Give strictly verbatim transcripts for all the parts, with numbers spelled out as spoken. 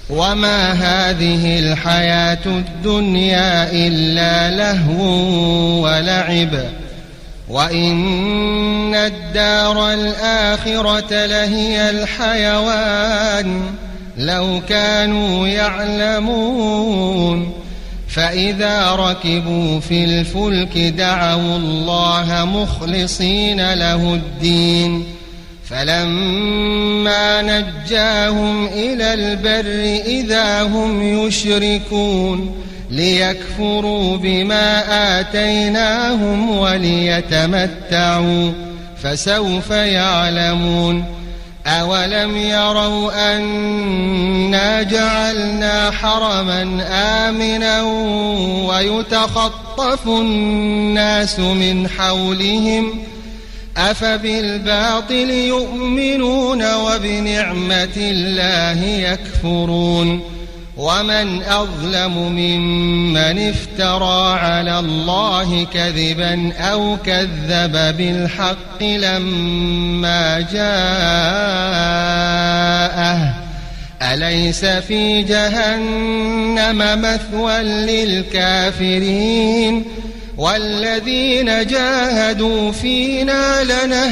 وما هذه الحياة الدنيا إلا لهو ولعب وإن الدار الآخرة لهي الحيوان لو كانوا يعلمون فإذا ركبوا في الفلك دعوا الله مخلصين له الدين فلما نجاهم إلى البر إذا هم يشركون ليكفروا بما آتيناهم وليتمتعوا فسوف يعلمون أولم يروا أنا جعلنا حرما آمنا ويتخطف الناس من حولهم أفبالباطل يؤمنون وبنعمة الله يكفرون ومن أظلم ممن افترى على الله كذبا أو كذب بالحق لما جاءه أليس في جهنم مثوى للكافرين والذين جاهدوا فينا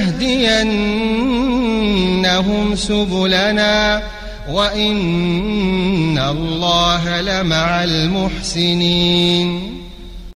لنهدينهم سبلنا وإن الله لمع المحسنين.